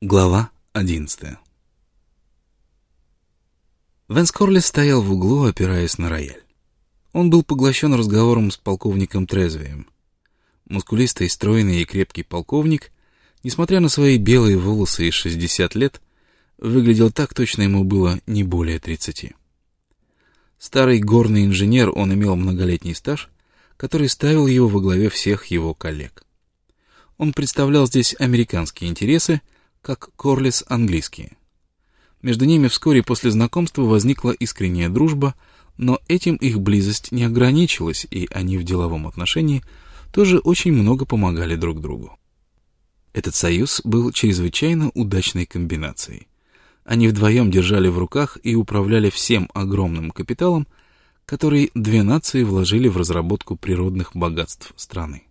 Глава 11. Вэнс Корлис стоял в углу, опираясь на рояль. Он был поглощен разговором с полковником Трезвием. Мускулистый, стройный и крепкий полковник, несмотря на свои белые волосы и 60 лет, выглядел так, точно ему было не более 30. Старый горный инженер, он имел многолетний стаж, который ставил его во главе всех его коллег. Он представлял здесь американские интересы, как Корлис английские. Между ними вскоре после знакомства возникла искренняя дружба, но этим их близость не ограничилась, и они в деловом отношении тоже очень много помогали друг другу. Этот союз был чрезвычайно удачной комбинацией. Они вдвоем держали в руках и управляли всем огромным капиталом, который две нации вложили в разработку природных богатств страны.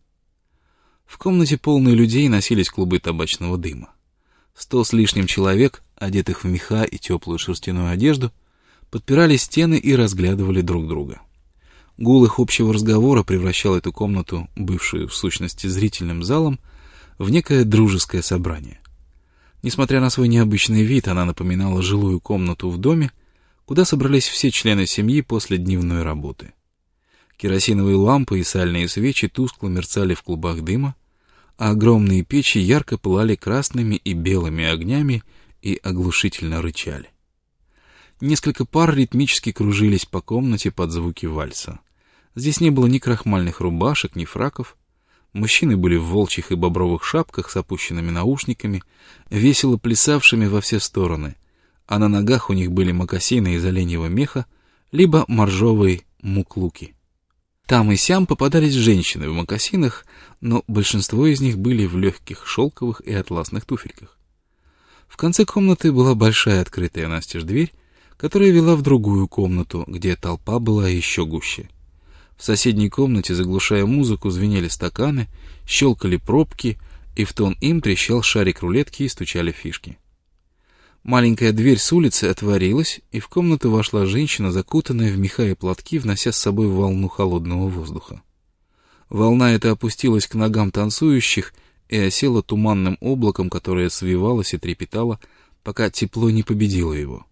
В комнате, полной людей, носились клубы табачного дыма. 100 с лишним человек, одетых в меха и теплую шерстяную одежду, подпирали стены и разглядывали друг друга. Гул их общего разговора превращал эту комнату, бывшую в сущности зрительным залом, в некое дружеское собрание. Несмотря на свой необычный вид, она напоминала жилую комнату в доме, куда собрались все члены семьи после дневной работы. Керосиновые лампы и сальные свечи тускло мерцали в клубах дыма, а огромные печи ярко пылали красными и белыми огнями и оглушительно рычали. Несколько пар ритмически кружились по комнате под звуки вальса. Здесь не было ни крахмальных рубашек, ни фраков. Мужчины были в волчьих и бобровых шапках с опущенными наушниками, весело плясавшими во все стороны, а на ногах у них были мокасины из оленьего меха, либо моржовые муклуки. Там и сям попадались женщины в мокасинах, но большинство из них были в легких шелковых и атласных туфельках. В конце комнаты была большая открытая настежь дверь, которая вела в другую комнату, где толпа была еще гуще. В соседней комнате, заглушая музыку, звенели стаканы, щелкали пробки, и в тон им трещал шарик рулетки и стучали фишки. Маленькая дверь с улицы отворилась, и в комнату вошла женщина, закутанная в меха и платки, внося с собой волну холодного воздуха. Волна эта опустилась к ногам танцующих и осела туманным облаком, которое свивалось и трепетало, пока тепло не победило его.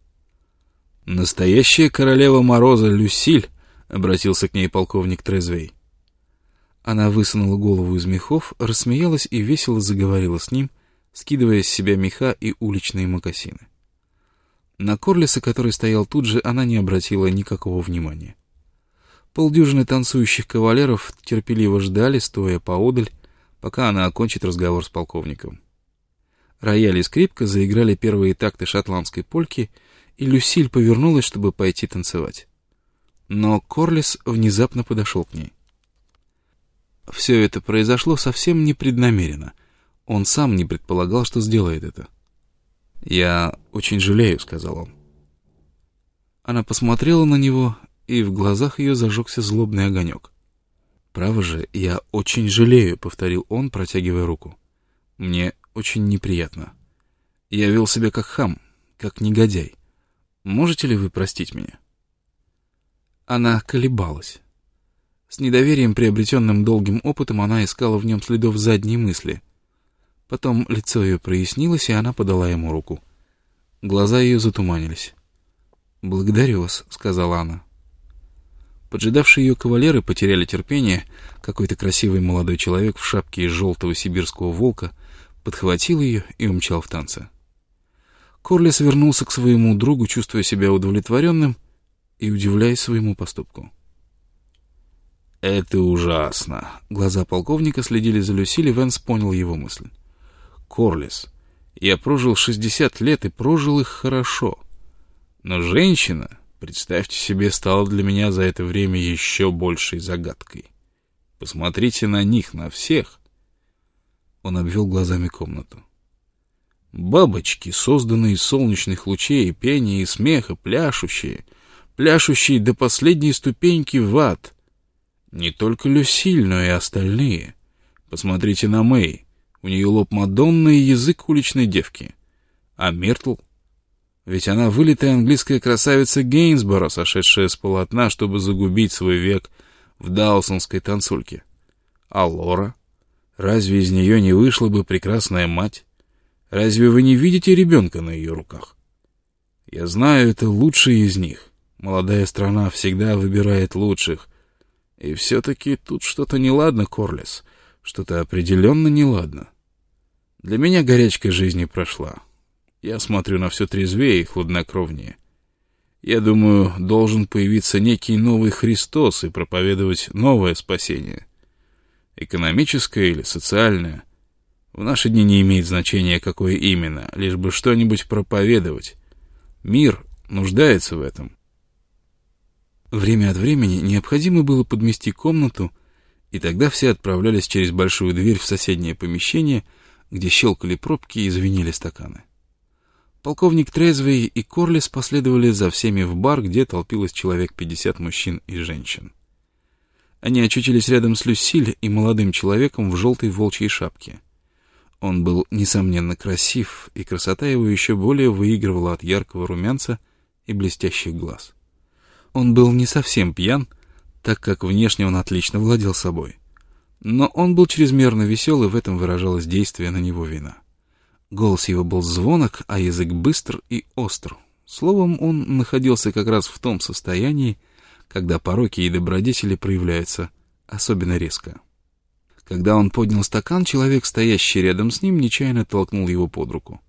«Настоящая королева мороза Люсиль», — обратился к ней полковник Трезвей. Она высунула голову из мехов, рассмеялась и весело заговорила с ним, скидывая с себя меха и уличные мокасины. На Корлиса, который стоял тут же, она не обратила никакого внимания. Полдюжины танцующих кавалеров терпеливо ждали, стоя поодаль, пока она окончит разговор с полковником. Рояль и скрипка заиграли первые такты шотландской польки, и Люсиль повернулась, чтобы пойти танцевать. Но Корлис внезапно подошел к ней. Все это произошло совсем непреднамеренно. Он сам не предполагал, что сделает это. «Я очень жалею», — сказал он. Она посмотрела на него, и в глазах ее зажегся злобный огонек. «Право же, я очень жалею», — повторил он, протягивая руку. «Мне очень неприятно. Я вел себя как хам, как негодяй. Можете ли вы простить меня?» Она колебалась. С недоверием, приобретенным долгим опытом, она искала в нем следов задней мысли. Потом лицо ее прояснилось, и она подала ему руку. Глаза ее затуманились. «Благодарю вас», — сказала она. Поджидавшие ее кавалеры потеряли терпение. Какой-то красивый молодой человек в шапке из желтого сибирского волка подхватил ее и умчал в танце. Корлис вернулся к своему другу, чувствуя себя удовлетворенным и удивляясь своему поступку. «Это ужасно!» Глаза полковника следили за Люсиль, и Вэнс понял его мысль. «Корлис, я прожил 60 лет и прожил их хорошо. Но женщина, представьте себе, стала для меня за это время еще большей загадкой. Посмотрите на них, на всех!» Он обвел глазами комнату. «Бабочки, созданные из солнечных лучей, пения и смеха, пляшущие до последней ступеньки в ад. Не только Люсиль, но и остальные. Посмотрите на Мэй. У нее лоб Мадонны и язык уличной девки. А Миртл? Ведь она вылитая английская красавица Гейнсборо, сошедшая с полотна, чтобы загубить свой век в даусонской танцульке. А Лора? Разве из нее не вышла бы прекрасная мать? Разве вы не видите ребенка на ее руках? Я знаю, это лучшие из них. Молодая страна всегда выбирает лучших. И все-таки тут что-то неладно, Корлес. Что-то определенно неладно. Для меня горячка жизни прошла. Я смотрю на все трезвее и хладнокровнее. Я думаю, должен появиться некий новый Христос и проповедовать новое спасение. Экономическое или социальное. В наши дни не имеет значения, какое именно, лишь бы что-нибудь проповедовать. Мир нуждается в этом. Время от времени необходимо было подмести комнату, и тогда все отправлялись через большую дверь в соседнее помещение, где щелкали пробки и звенели стаканы. Полковник Трезвей и Корлес последовали за всеми в бар, где толпилось человек 50 мужчин и женщин. Они очутились рядом с Люсиль и молодым человеком в желтой волчьей шапке. Он был, несомненно, красив, и красота его еще более выигрывала от яркого румянца и блестящих глаз. Он был не совсем пьян, так как внешне он отлично владел собой. Но он был чрезмерно весел, и в этом выражалось действие на него вина. Голос его был звонок, а язык быстр и остр. Словом, он находился как раз в том состоянии, когда пороки и добродетели проявляются особенно резко. Когда он поднял стакан, человек, стоящий рядом с ним, нечаянно толкнул его под руку.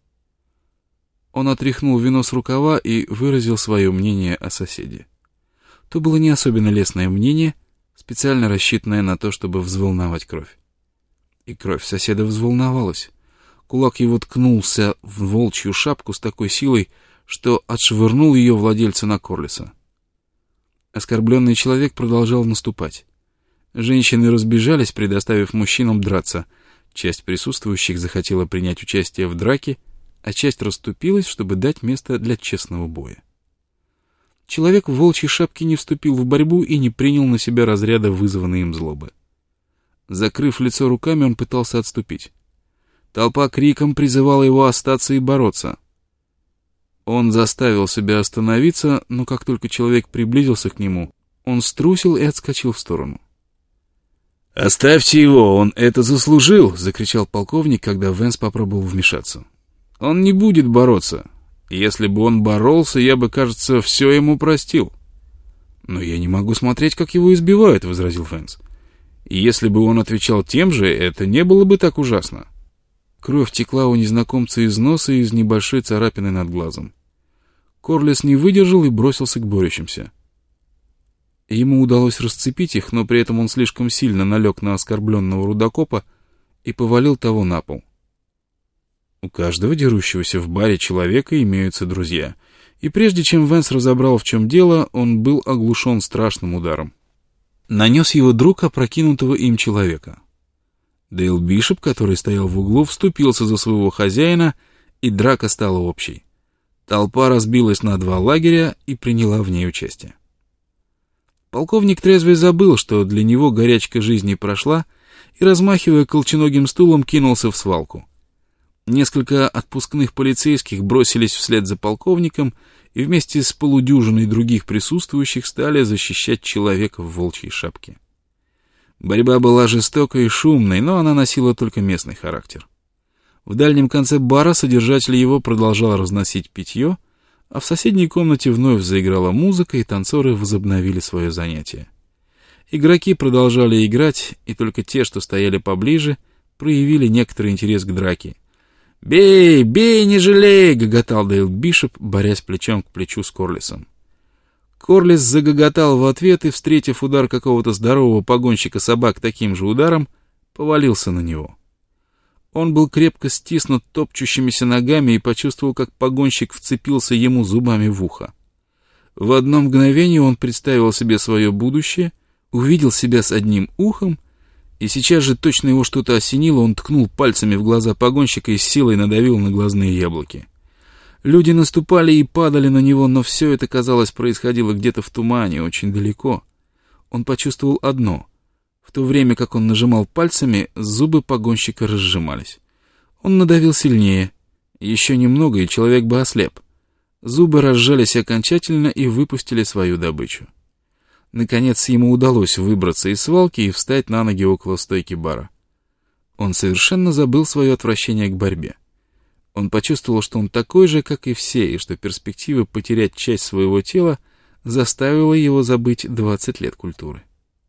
Он отряхнул вино с рукава и выразил свое мнение о соседе. То было не особенно лестное мнение, специально рассчитанное на то, чтобы взволновать кровь. И кровь соседа взволновалась. Кулак его ткнулся в волчью шапку с такой силой, что отшвырнул ее владельца на Корлеса. Оскорбленный человек продолжал наступать. Женщины разбежались, предоставив мужчинам драться. Часть присутствующих захотела принять участие в драке, а часть расступилась, чтобы дать место для честного боя. Человек в волчьей шапке не вступил в борьбу и не принял на себя разряда вызванной им злобы. Закрыв лицо руками, он пытался отступить. Толпа криком призывала его остаться и бороться. Он заставил себя остановиться, но как только человек приблизился к нему, он струсил и отскочил в сторону. «Оставьте его, он это заслужил!» — закричал полковник, когда Венс попробовал вмешаться. «Он не будет бороться. Если бы он боролся, я бы, кажется, все ему простил». «Но я не могу смотреть, как его избивают», — возразил Венс. «И если бы он отвечал тем же, это не было бы так ужасно». Кровь текла у незнакомца из носа и из небольшой царапины над глазом. Корлес не выдержал и бросился к борющимся. Ему удалось расцепить их, но при этом он слишком сильно налег на оскорбленного рудокопа и повалил того на пол. У каждого дерущегося в баре человека имеются друзья, и прежде чем Венс разобрал, в чем дело, он был оглушен страшным ударом. Нанес его друг опрокинутого им человека. Дейл Бишоп, который стоял в углу, вступился за своего хозяина, и драка стала общей. Толпа разбилась на два лагеря и приняла в ней участие. Полковник Трезвый забыл, что для него горячка жизни прошла, и, размахивая колченогим стулом, кинулся в свалку. Несколько отпускных полицейских бросились вслед за полковником и вместе с полудюжиной других присутствующих стали защищать человека в волчьей шапке. Борьба была жестокой и шумной, но она носила только местный характер. В дальнем конце бара содержатель его продолжал разносить питье, а в соседней комнате вновь заиграла музыка, и танцоры возобновили свое занятие. Игроки продолжали играть, и только те, что стояли поближе, проявили некоторый интерес к драке. «Бей, бей, не жалей!» — гоготал Дейл Бишоп, борясь плечом к плечу с Корлесом. Корлес загоготал в ответ и, встретив удар какого-то здорового погонщика собак таким же ударом, повалился на него. Он был крепко стиснут топчущимися ногами и почувствовал, как погонщик вцепился ему зубами в ухо. В одно мгновение он представил себе свое будущее, увидел себя с одним ухом, и сейчас же точно его что-то осенило, он ткнул пальцами в глаза погонщика и с силой надавил на глазные яблоки. Люди наступали и падали на него, но все это, казалось, происходило где-то в тумане, очень далеко. Он почувствовал одно. В то время, как он нажимал пальцами, зубы погонщика разжимались. Он надавил сильнее. Еще немного, и человек бы ослеп. Зубы разжались окончательно и выпустили свою добычу. Наконец, ему удалось выбраться из свалки и встать на ноги около стойки бара. Он совершенно забыл свое отвращение к борьбе. Он почувствовал, что он такой же, как и все, и что перспектива потерять часть своего тела заставила его забыть 20 лет культуры.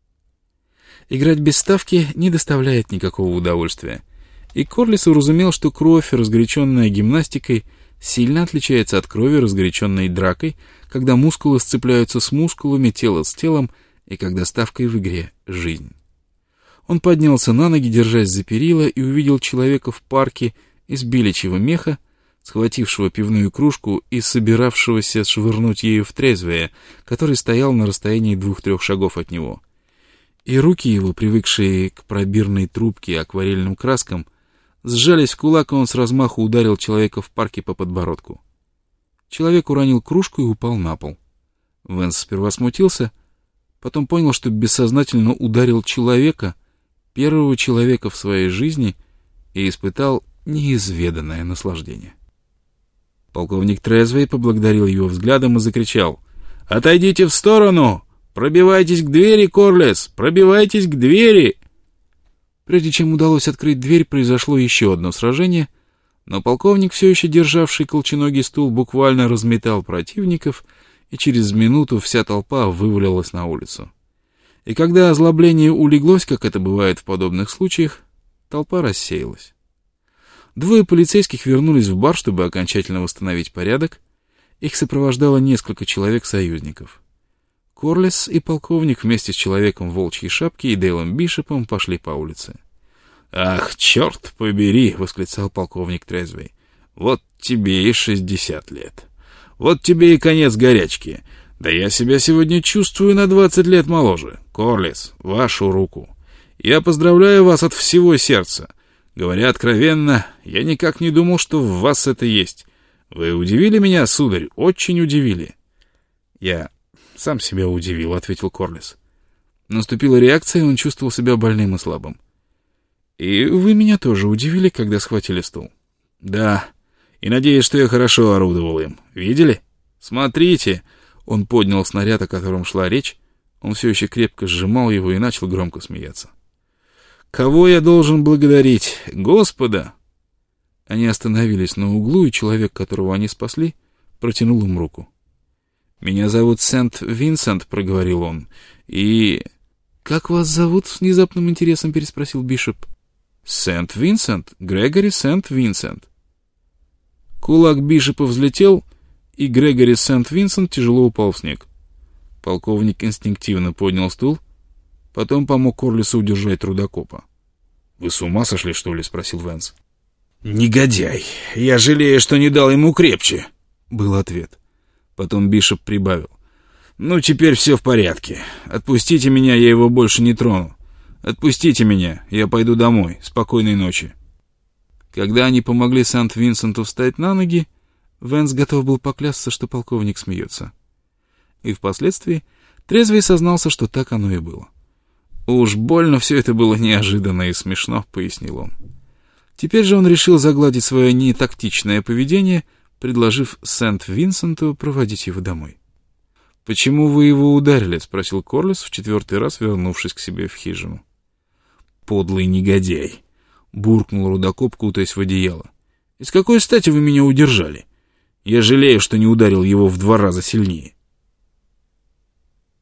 Играть без ставки не доставляет никакого удовольствия, и Корлис уразумел, что кровь, разгоряченная гимнастикой, сильно отличается от крови, разгоряченной дракой, когда мускулы сцепляются с мускулами, тело с телом, и когда ставкой в игре — жизнь. Он поднялся на ноги, держась за перила, и увидел человека в парке из беличьего меха, схватившего пивную кружку и собиравшегося швырнуть ею в Трезвея, который стоял на расстоянии 2-3 шагов от него. И руки его, привыкшие к пробирной трубке и акварельным краскам, сжались в кулак, и он с размаху ударил человека в парке по подбородку. Человек уронил кружку и упал на пол. Венс сперва смутился, потом понял, что бессознательно ударил человека, первого человека в своей жизни, и испытал неизведанное наслаждение. Полковник Трезвей поблагодарил его взглядом и закричал: «Отойдите в сторону! Пробивайтесь к двери, Корлис! Пробивайтесь к двери!» Прежде чем удалось открыть дверь, произошло еще одно сражение, но полковник, все еще державший колченогий стул, буквально разметал противников, и через минуту вся толпа вывалилась на улицу. И когда озлобление улеглось, как это бывает в подобных случаях, толпа рассеялась. 2 полицейских вернулись в бар, чтобы окончательно восстановить порядок. Их сопровождало несколько человек-союзников. Корлис и полковник вместе с человеком в волчьей шапке и Дейлом Бишопом пошли по улице. «Ах, черт побери!» — восклицал полковник Трезвей. «Вот тебе и 60 лет. Вот тебе и конец горячки. Да я себя сегодня чувствую на 20 лет моложе. Корлис, вашу руку. Я поздравляю вас от всего сердца. Говоря откровенно, я никак не думал, что в вас это есть. Вы удивили меня, сударь, очень удивили». «Я сам себя удивил», — ответил Корлис. Наступила реакция, и он чувствовал себя больным и слабым. «И вы меня тоже удивили, когда схватили стул». «Да, и надеюсь, что я хорошо орудовал им. Видели? Смотрите!» Он поднял снаряд, о котором шла речь. Он все еще крепко сжимал его и начал громко смеяться. «Кого я должен благодарить? Господа!» Они остановились на углу, и человек, которого они спасли, протянул им руку. «Меня зовут Сент-Винсент», — проговорил он, — «и...» «Как вас зовут?» — с внезапным интересом переспросил Бишоп. «Сент-Винсент, Грегори Сент-Винсент». Кулак Бишопа взлетел, и Грегори Сент-Винсент тяжело упал в снег. Полковник инстинктивно поднял стул, потом помог Корлису удержать рудокопа. «Вы с ума сошли, что ли?» — спросил Венс. «Негодяй! Я жалею, что не дал ему крепче!» — был ответ. Потом Бишоп прибавил: «Ну, теперь все в порядке. Отпустите меня, я его больше не трону. Отпустите меня, я пойду домой. Спокойной ночи». Когда они помогли Сент-Винсенту встать на ноги, Венс готов был поклясться, что полковник смеется. И впоследствии Трезвей сознался, что так оно и было. «Уж больно все это было неожиданно и смешно», — пояснил он. Теперь же он решил загладить свое нетактичное поведение, предложив Сент-Винсенту проводить его домой. «Почему вы его ударили?» — спросил Корлис, в 4-й раз вернувшись к себе в хижину. «Подлый негодяй!» — буркнул рудокоп, кутаясь в одеяло. «И с какой стати вы меня удержали? Я жалею, что не ударил его в 2 раза сильнее».